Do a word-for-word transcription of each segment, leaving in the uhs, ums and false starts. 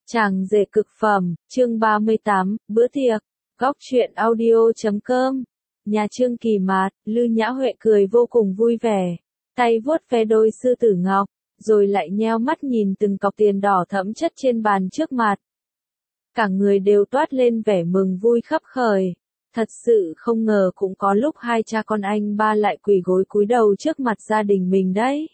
Chàng rể cực phẩm, chương ba mươi tám, bữa tiệc, góc truyện audio chấm com. Nhà Trương Kỳ Mạt, Lư Nhã Huệ cười vô cùng vui vẻ, tay vuốt ve đôi sư tử ngọc, rồi lại nheo mắt nhìn từng cọc tiền đỏ thẫm chất trên bàn trước mặt. Cả người đều toát lên vẻ mừng vui khắp khởi. Thật sự không ngờ cũng có lúc hai cha con anh ba lại quỳ gối cúi đầu trước mặt gia đình mình đấy.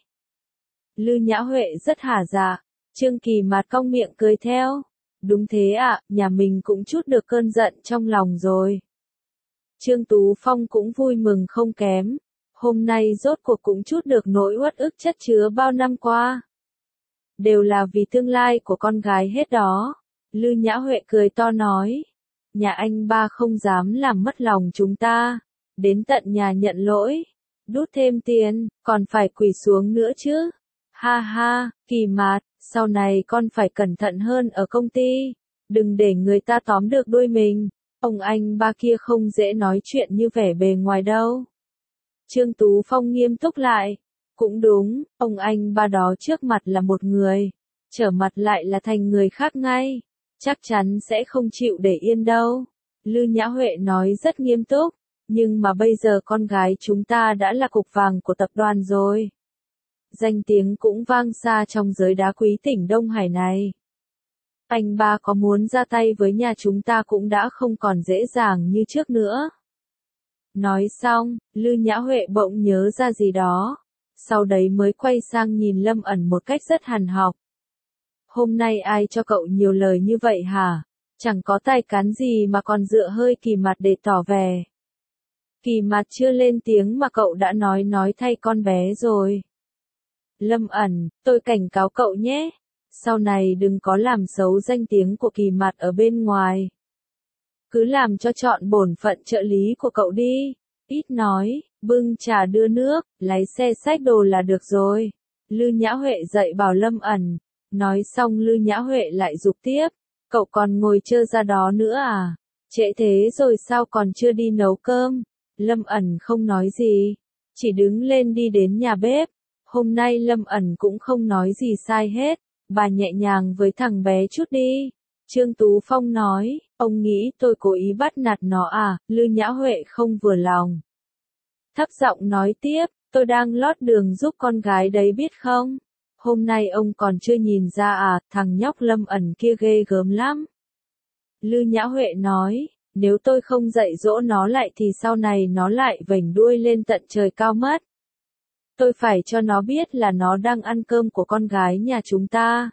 Lư Nhã Huệ rất hả dạ. Trương Kỳ Mạt cong miệng cười theo. Đúng thế ạ, nhà mình cũng chút được cơn giận trong lòng rồi. Trương Tú Phong cũng vui mừng không kém. Hôm nay rốt cuộc cũng chút được nỗi uất ức chất chứa bao năm qua. Đều là vì tương lai của con gái hết đó. Lư Nhã Huệ cười to nói. Nhà anh ba không dám làm mất lòng chúng ta. Đến tận nhà nhận lỗi. Đút thêm tiền, còn phải quỳ xuống nữa chứ. Ha ha, Kỳ Mạt, sau này con phải cẩn thận hơn ở công ty. Đừng để người ta tóm được đuôi mình. Ông anh ba kia không dễ nói chuyện như vẻ bề ngoài đâu. Trương Tú Phong nghiêm túc lại. Cũng đúng, ông anh ba đó trước mặt là một người. Trở mặt lại là thành người khác ngay. Chắc chắn sẽ không chịu để yên đâu. Lư Nhã Huệ nói rất nghiêm túc. Nhưng mà bây giờ con gái chúng ta đã là cục vàng của tập đoàn rồi. Danh tiếng cũng vang xa trong giới đá quý tỉnh Đông Hải này. Anh ba có muốn ra tay với nhà chúng ta cũng đã không còn dễ dàng như trước nữa. Nói xong, Lư Nhã Huệ bỗng nhớ ra gì đó. Sau đấy mới quay sang nhìn Lâm Ẩn một cách rất hằn học. Hôm nay ai cho cậu nhiều lời như vậy hả? Chẳng có tài cán gì mà còn dựa hơi Kỳ Mạt để tỏ vẻ. Kỳ Mạt chưa lên tiếng mà cậu đã nói nói thay con bé rồi. Lâm Ẩn, tôi cảnh cáo cậu nhé. Sau này đừng có làm xấu danh tiếng của Kỳ Mạt ở bên ngoài. Cứ làm cho trọn bổn phận trợ lý của cậu đi. Ít nói, bưng trà đưa nước, lái xe xách đồ là được rồi. Lư Nhã Huệ dạy bảo Lâm Ẩn. Nói xong Lư Nhã Huệ lại giục tiếp. Cậu còn ngồi chơi ra đó nữa à? Trễ thế rồi sao còn chưa đi nấu cơm? Lâm Ẩn không nói gì. Chỉ đứng lên đi đến nhà bếp. Hôm nay Lâm Ẩn cũng không nói gì sai hết. Bà nhẹ nhàng với thằng bé chút đi. Trương Tú Phong nói, ông nghĩ tôi cố ý bắt nạt nó à? Lư Nhã Huệ không vừa lòng. Thấp giọng nói tiếp, tôi đang lót đường giúp con gái đấy biết không? Hôm nay ông còn chưa nhìn ra à, thằng nhóc Lâm Ẩn kia ghê gớm lắm. Lư Nhã Huệ nói, nếu tôi không dạy dỗ nó lại thì sau này nó lại vểnh đuôi lên tận trời cao mất. Tôi phải cho nó biết là nó đang ăn cơm của con gái nhà chúng ta.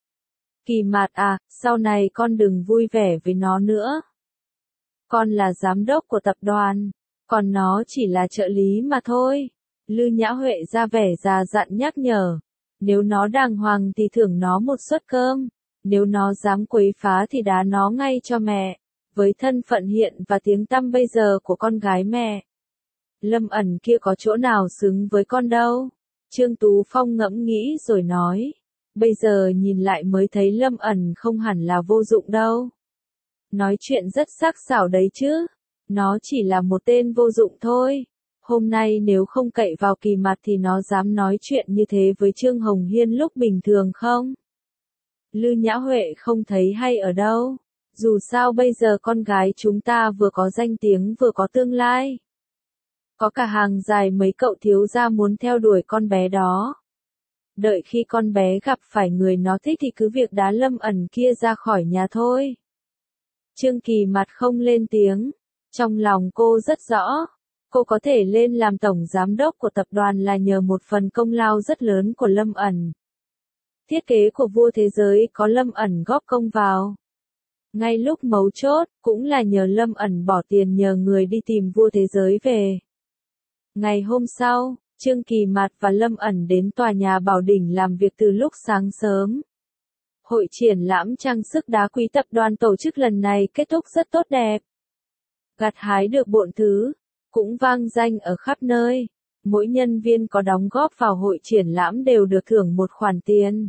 Kỳ Mạt à, sau này con đừng vui vẻ với nó nữa. Con là giám đốc của tập đoàn, còn nó chỉ là trợ lý mà thôi. Lư Nhã Huệ ra vẻ già dặn nhắc nhở. Nếu nó đàng hoàng thì thưởng nó một suất cơm. Nếu nó dám quấy phá thì đá nó ngay cho mẹ. Với thân phận hiện và tiếng tăm bây giờ của con gái mẹ. Lâm Ẩn kia có chỗ nào xứng với con đâu. Trương Tú Phong ngẫm nghĩ rồi nói. Bây giờ nhìn lại mới thấy Lâm Ẩn không hẳn là vô dụng đâu. Nói chuyện rất sắc sảo đấy chứ. Nó chỉ là một tên vô dụng thôi. Hôm nay nếu không cậy vào Kỳ Mạt thì nó dám nói chuyện như thế với Trương Hồng Hiên lúc bình thường không? Lư Nhã Huệ không thấy hay ở đâu. Dù sao bây giờ con gái chúng ta vừa có danh tiếng vừa có tương lai. Có cả hàng dài mấy cậu thiếu gia muốn theo đuổi con bé đó. Đợi khi con bé gặp phải người nó thích thì cứ việc đá Lâm Ẩn kia ra khỏi nhà thôi. Trương Kỳ Mạt không lên tiếng. Trong lòng cô rất rõ. Cô có thể lên làm tổng giám đốc của tập đoàn là nhờ một phần công lao rất lớn của Lâm Ẩn. Thiết kế của vua thế giới có Lâm Ẩn góp công vào. Ngay lúc mấu chốt, cũng là nhờ Lâm Ẩn bỏ tiền nhờ người đi tìm vua thế giới về. Ngày hôm sau, Trương Kỳ Mạt và Lâm Ẩn đến tòa nhà Bảo Đỉnh làm việc từ lúc sáng sớm. Hội triển lãm trang sức đá quý tập đoàn tổ chức lần này kết thúc rất tốt đẹp. Gặt hái được bộn thứ, cũng vang danh ở khắp nơi. Mỗi nhân viên có đóng góp vào hội triển lãm đều được thưởng một khoản tiền.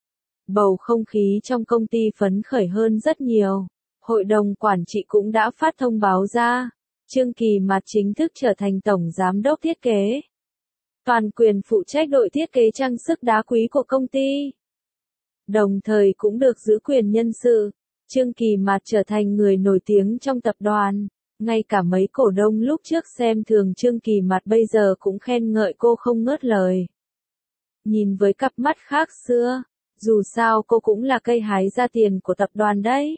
Bầu không khí trong công ty phấn khởi hơn rất nhiều. Hội đồng quản trị cũng đã phát thông báo ra. Trương Kỳ Mạt chính thức trở thành tổng giám đốc thiết kế. Toàn quyền phụ trách đội thiết kế trang sức đá quý của công ty. đồng thời cũng được giữ quyền nhân sự. Trương Kỳ Mạt trở thành người nổi tiếng trong tập đoàn. Ngay cả mấy cổ đông lúc trước xem thường Trương Kỳ Mạt bây giờ cũng khen ngợi cô không ngớt lời. Nhìn với cặp mắt khác xưa, dù sao cô cũng là cây hái ra tiền của tập đoàn đấy.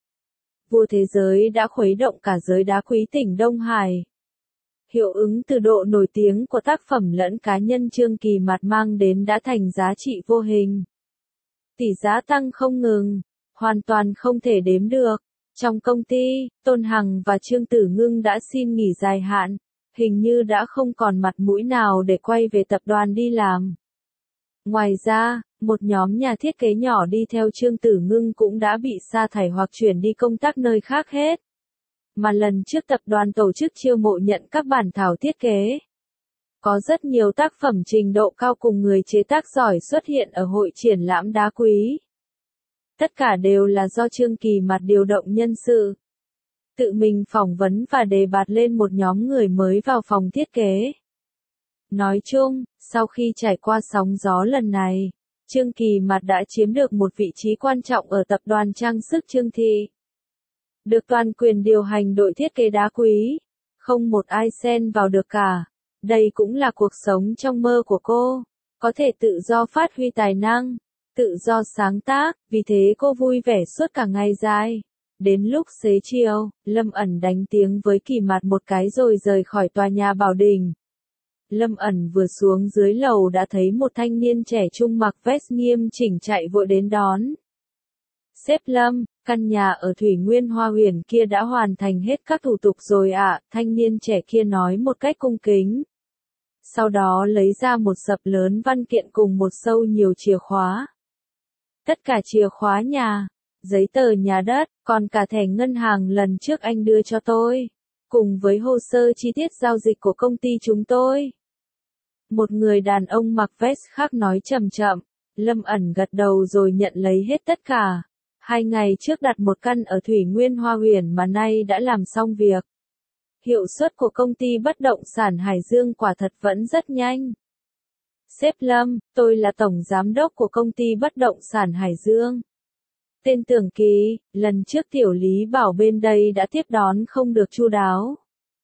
Vua thế giới đã khuấy động cả giới đá quý tỉnh Đông Hải. Hiệu ứng từ độ nổi tiếng của tác phẩm lẫn cá nhân Trương Kỳ Mạt mang đến đã thành giá trị vô hình. Tỷ giá tăng không ngừng, hoàn toàn không thể đếm được. Trong công ty, Tôn Hằng và Trương Tử Ngưng đã xin nghỉ dài hạn, hình như đã không còn mặt mũi nào để quay về tập đoàn đi làm. Ngoài ra, một nhóm nhà thiết kế nhỏ đi theo Trương Tử Ngưng cũng đã bị sa thải hoặc chuyển đi công tác nơi khác hết. Mà lần trước tập đoàn tổ chức chiêu mộ nhận các bản thảo thiết kế. Có rất nhiều tác phẩm trình độ cao cùng người chế tác giỏi xuất hiện ở hội triển lãm đá quý. Tất cả đều là do Trương Kỳ Mạt điều động nhân sự. Tự mình phỏng vấn và đề bạt lên một nhóm người mới vào phòng thiết kế. Nói chung, sau khi trải qua sóng gió lần này, Trương Kỳ Mạt đã chiếm được một vị trí quan trọng ở tập đoàn trang sức Trương Thị. Được toàn quyền điều hành đội thiết kế đá quý, không một ai xen vào được cả. Đây cũng là cuộc sống trong mơ của cô, có thể tự do phát huy tài năng, tự do sáng tác, vì thế cô vui vẻ suốt cả ngày dài. Đến lúc xế chiều, Lâm Ẩn đánh tiếng với Kỳ Mạt một cái rồi rời khỏi tòa nhà Bảo Đình. Lâm Ẩn vừa xuống dưới lầu đã thấy một thanh niên trẻ trung mặc vest nghiêm chỉnh chạy vội đến đón. Sếp Lâm, căn nhà ở Thủy Nguyên Hoa Huyền kia đã hoàn thành hết các thủ tục rồi ạ, à, thanh niên trẻ kia nói một cách cung kính. Sau đó lấy ra một sập lớn văn kiện cùng một sâu nhiều chìa khóa. Tất cả chìa khóa nhà, giấy tờ nhà đất, còn cả thẻ ngân hàng lần trước anh đưa cho tôi, cùng với hồ sơ chi tiết giao dịch của công ty chúng tôi. Một người đàn ông mặc vest khác nói chậm chậm, Lâm Ẩn gật đầu rồi nhận lấy hết tất cả. Hai ngày trước đặt một căn ở Thủy Nguyên Hoa Huyền mà nay đã làm xong việc. Hiệu suất của công ty bất động sản Hải Dương quả thật vẫn rất nhanh. Sếp Lâm, tôi là tổng giám đốc của công ty bất động sản Hải Dương. Tên Tưởng Kỳ, lần trước Tiểu Lý bảo bên đây đã tiếp đón không được chu đáo.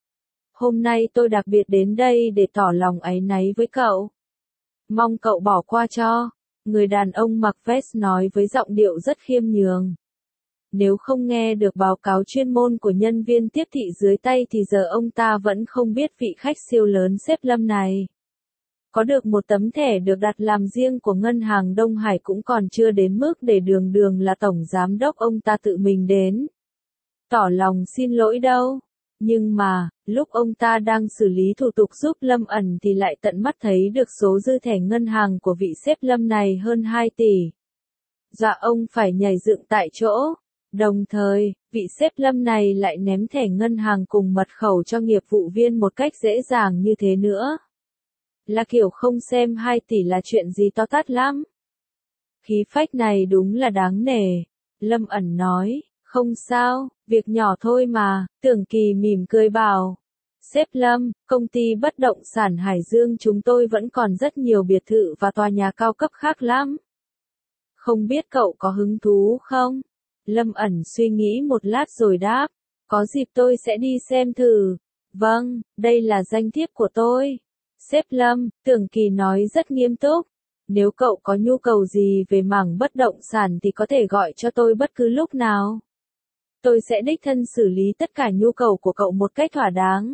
Hôm nay tôi đặc biệt đến đây để tỏ lòng áy náy với cậu. Mong cậu bỏ qua cho. Người đàn ông mặc vest nói với giọng điệu rất khiêm nhường. Nếu không nghe được báo cáo chuyên môn của nhân viên tiếp thị dưới tay thì giờ ông ta vẫn không biết vị khách siêu lớn sếp Lâm này. Có được một tấm thẻ được đặt làm riêng của ngân hàng Đông Hải cũng còn chưa đến mức để đường đường là tổng giám đốc ông ta tự mình đến. Tỏ lòng xin lỗi đâu. Nhưng mà, lúc ông ta đang xử lý thủ tục giúp Lâm Ẩn thì lại tận mắt thấy được số dư thẻ ngân hàng của vị sếp Lâm này hơn hai tỷ. Dọa ông phải nhảy dựng tại chỗ. Đồng thời, vị sếp Lâm này lại ném thẻ ngân hàng cùng mật khẩu cho nghiệp vụ viên một cách dễ dàng như thế nữa. Là kiểu không xem hai tỷ là chuyện gì to tát lắm. Khí phách này đúng là đáng nể. Lâm Ẩn nói. Không sao, việc nhỏ thôi mà, Tưởng Kỳ mỉm cười bảo. Sếp Lâm, công ty bất động sản Hải Dương chúng tôi vẫn còn rất nhiều biệt thự và tòa nhà cao cấp khác lắm. Không biết cậu có hứng thú không? Lâm Ẩn suy nghĩ một lát rồi đáp. Có dịp tôi sẽ đi xem thử. Vâng, đây là danh thiếp của tôi. Sếp Lâm, Tưởng Kỳ nói rất nghiêm túc. Nếu cậu có nhu cầu gì về mảng bất động sản thì có thể gọi cho tôi bất cứ lúc nào. Tôi sẽ đích thân xử lý tất cả nhu cầu của cậu một cách thỏa đáng.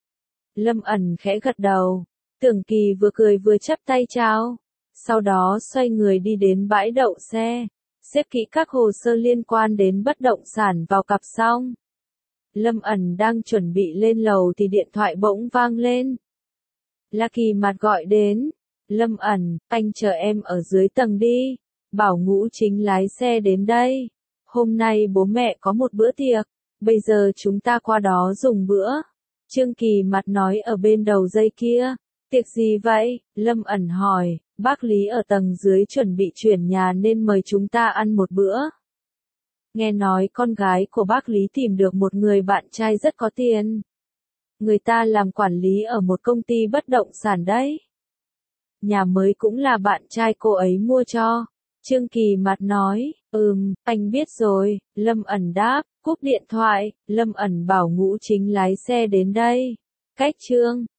Lâm Ẩn khẽ gật đầu. Tưởng Kỳ vừa cười vừa chắp tay chào. Sau đó xoay người đi đến bãi đậu xe. Xếp kỹ các hồ sơ liên quan đến bất động sản vào cặp xong. Lâm Ẩn đang chuẩn bị lên lầu thì điện thoại bỗng vang lên. Là Kỳ Mạt gọi đến. Lâm Ẩn, anh chờ em ở dưới tầng đi. Bảo Ngũ Chính lái xe đến đây. Hôm nay bố mẹ có một bữa tiệc, bây giờ chúng ta qua đó dùng bữa. Trương Kỳ Mạt nói ở bên đầu dây kia. Tiệc gì vậy? Lâm Ẩn hỏi, bác Lý ở tầng dưới chuẩn bị chuyển nhà nên mời chúng ta ăn một bữa. Nghe nói con gái của bác Lý tìm được một người bạn trai rất có tiền. Người ta làm quản lý ở một công ty bất động sản đấy. Nhà mới cũng là bạn trai cô ấy mua cho. Trương Kỳ Mạt nói, ừm, anh biết rồi, Lâm ẩn đáp, cúp điện thoại, Lâm ẩn bảo Ngũ Chính lái xe đến đây. Cách Trương